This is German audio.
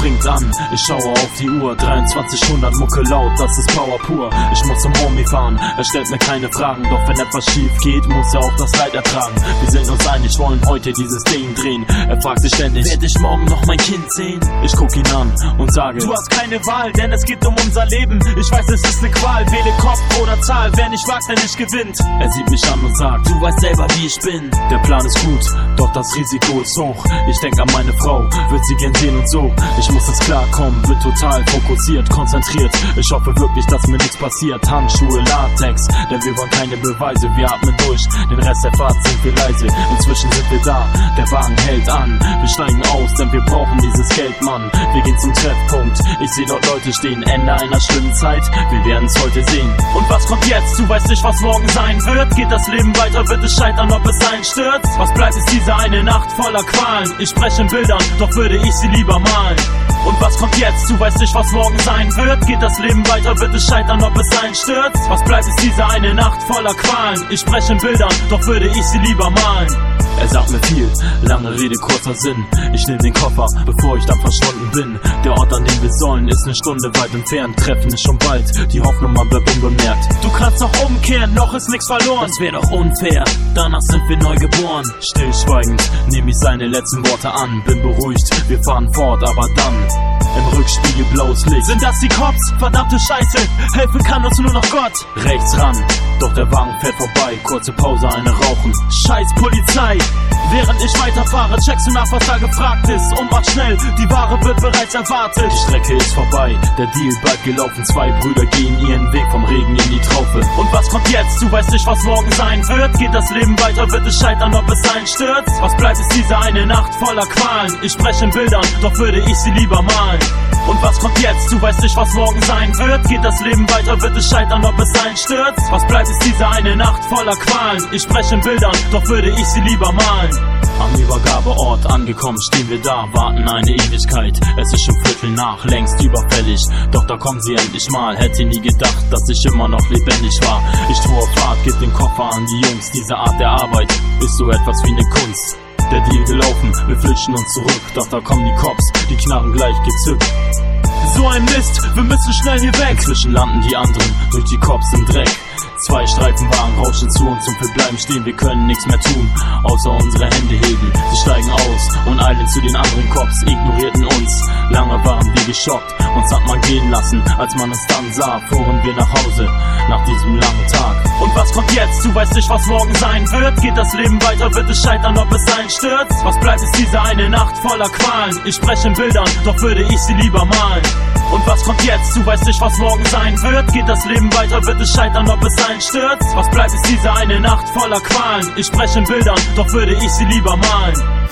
springt an, ich schaue auf die Uhr, 2300 Mucke laut, das ist Power pur. Ich muss zum Homie fahren, er stellt mir keine Fragen, doch wenn etwas schief geht, muss er auch das Leid ertragen. Wir sind uns einig, wollen heute dieses Ding drehen. Er fragt sich ständig, werd ich morgen noch mein Kind sehen? Ich guck ihn an und sage, du hast keine Wahl, denn es geht um unser Leben. Ich weiß, es ist ne Qual, wähle Kopf oder Zahl, wer nicht wagt, der nicht gewinnt. Er sieht mich an und sagt, du weißt selber, wie ich bin. Der Plan ist gut, doch das Risiko ist hoch. Ich denk an meine Frau, wird sie gern sehen und so. Ich muss es klarkommen, bin total fokussiert, konzentriert. Ich hoffe wirklich, dass mir nichts passiert. Handschuhe, Latex, denn wir wollen keine Beweise. Wir atmen durch, den Rest der Fahrt sind wir leise. Inzwischen sind wir da, der Wagen hält an. Wir steigen aus, denn wir brauchen dieses Geld, Mann. Wir gehen zum Treffpunkt, ich sehe dort Leute stehen. Ende einer schlimmen Zeit, wir werden's heute sehen. Und was kommt jetzt? Du weißt nicht, was morgen sein wird. Geht das Leben weiter, wird es scheitern, ob es einstürzt? Was bleibt, ist diese eine Nacht voller Qualen. Ich spreche in Bildern, doch würde ich sie lieber malen. Und was kommt jetzt? Du weißt nicht, was morgen sein wird. Geht das Leben weiter, wird es scheitern, ob es einstürzt? Was bleibt, ist diese eine Nacht voller Qualen. Ich spreche in Bildern, doch würde ich sie lieber malen. Er sagt mir viel, lange Rede, kurzer Sinn. Ich nehm den Koffer, bevor ich dann verschwunden bin. Der Ort, an dem wir sollen, ist 1 Stunde weit entfernt. Treffen ist schon bald, die Hoffnung, man bleibt unbemerkt. Du kannst noch umkehren, noch ist nix verloren. Das wär doch unfair, danach sind wir neu geboren. Stillschweigend nehm ich seine letzten Worte an. Bin beruhigt, wir fahren fort, aber dann im Rückspiegel blaues Licht. Sind das die Cops? Verdammte Scheiße, helfen kann uns nur noch Gott. Rechts ran, doch der Wagen fährt vorbei. Kurze Pause, eine rauchen. Scheiß Polizei! Während ich weiterfahre, checkst du nach, was da gefragt ist. Und mach schnell, die Ware wird bereits erwartet. Die Strecke ist vorbei, der Deal bald gelaufen. 2 Brüder gehen ihren Weg vom Regen in die Traufe. Und was kommt jetzt? Du weißt nicht, was morgen sein wird. Geht das Leben weiter, wird es scheitern, ob es einstürzt? Was bleibt, ist diese eine Nacht voller Qualen. Ich spreche in Bildern, doch würde ich sie lieber malen. Und was kommt jetzt? Du weißt nicht, was morgen sein wird. Geht das Leben weiter, wird es scheitern, ob es einstürzt? Was bleibt, ist diese eine Nacht voller Qualen. Ich spreche in Bildern, doch würde ich sie lieber malen. Am Übergabeort angekommen stehen wir da, warten eine Ewigkeit. Es ist schon 15:15, längst überfällig. Doch da kommen sie endlich mal. Hätte nie gedacht, dass ich immer noch lebendig war. Ich tue auf Fahrt, gib den Koffer an die Jungs. Diese Art der Arbeit ist so etwas wie eine Kunst. Der Deal gelaufen, wir flüchten uns zurück. Doch da kommen die Cops, die Knarren gleich gezückt. So ein Mist, wir müssen schnell hier weg. Inzwischen landen die anderen durch die Cops im Dreck. 2 Streifenwagen rauschen zu uns und wir bleiben stehen. Wir können nichts mehr tun, außer unsere Hände heben. Sie steigen aus und eilen zu den anderen Cops, ignorierten uns. Lange waren wir geschockt, uns hat man gehen lassen. Als man uns dann sah, fuhren wir nach Hause, nach diesem langen Tag. Und was kommt jetzt? Du weißt nicht, was morgen sein wird. Geht das Leben weiter, wird es scheitern, ob es einstürzt? Was bleibt, ist diese eine Nacht voller Qualen. Ich spreche in Bildern, doch würde ich sie lieber malen. Und was kommt jetzt? Du weißt nicht, was morgen sein wird. Geht das Leben weiter, wird es scheitern, ob es einstürzt? Was bleibt, ist diese eine Nacht voller Qualen. Ich spreche in Bildern, doch würde ich sie lieber malen.